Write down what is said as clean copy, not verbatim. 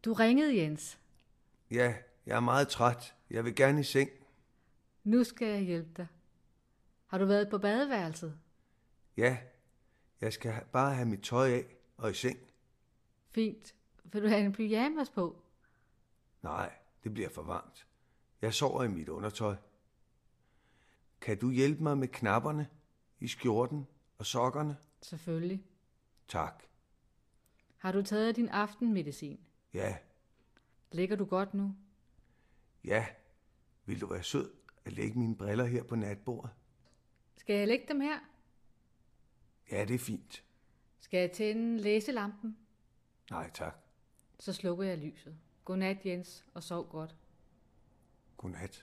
Du ringede, Jens. Ja, jeg er meget træt. Jeg vil gerne i seng. Nu skal jeg hjælpe dig. Har du været på badeværelset? Ja, jeg skal bare have mit tøj af og i seng. Fint. Vil du have en pyjamas på? Nej, det bliver for varmt. Jeg sover i mit undertøj. Kan du hjælpe mig med knapperne i skjorten og sokkerne? Selvfølgelig. Tak. Har du taget din aftenmedicin? Ja, Ligger du godt nu? ja. Vil du være sød at lægge mine briller her på natbordet? Skal jeg lægge dem her? Ja, det er fint. Skal jeg tænde læselampen? Nej, tak. Så slukker jeg lyset. Godnat, Jens, og sov godt. Godnat.